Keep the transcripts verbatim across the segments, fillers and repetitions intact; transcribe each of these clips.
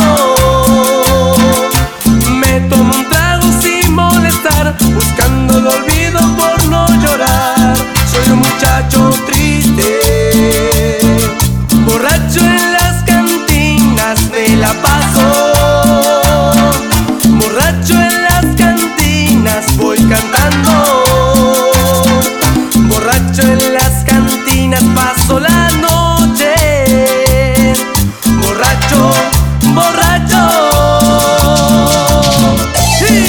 Me tomo un trago sin molestar, buscando el olvido por no llorar. Soy un muchacho triste, borracho en las cantinas me la paso. Borracho en las cantinas voy cantando. Borracho en las cantinas paso la noche. Borracho, borracho. Sí.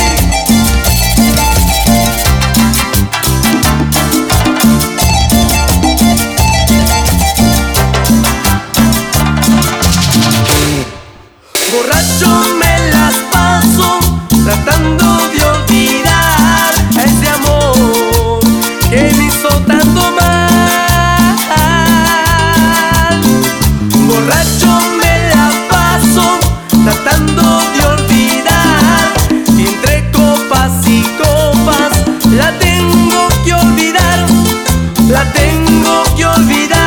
Borracho me las paso tratando de olvidar a ese amor que me hizo tanto mal. Borracho me la paso tratando de olvidar, y entre copas y copas la tengo que olvidar, la tengo que olvidar.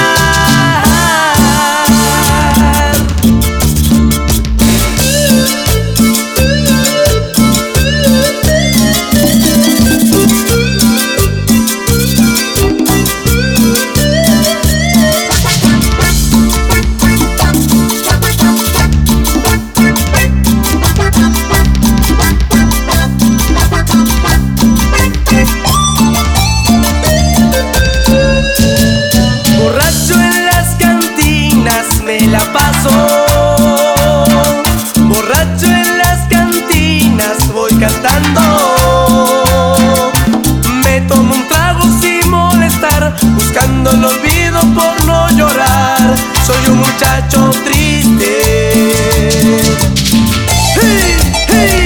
Me la paso, borracho en las cantinas voy cantando. Me tomo un trago sin molestar, buscando el olvido por no llorar. Soy un muchacho triste. ¡Hey, hey!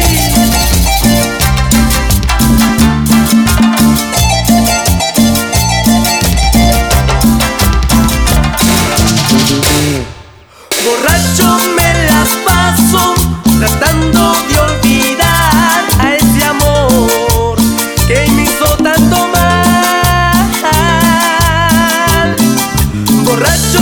Borracho me las paso tratando de olvidar a ese amor que me hizo tanto mal. Borracho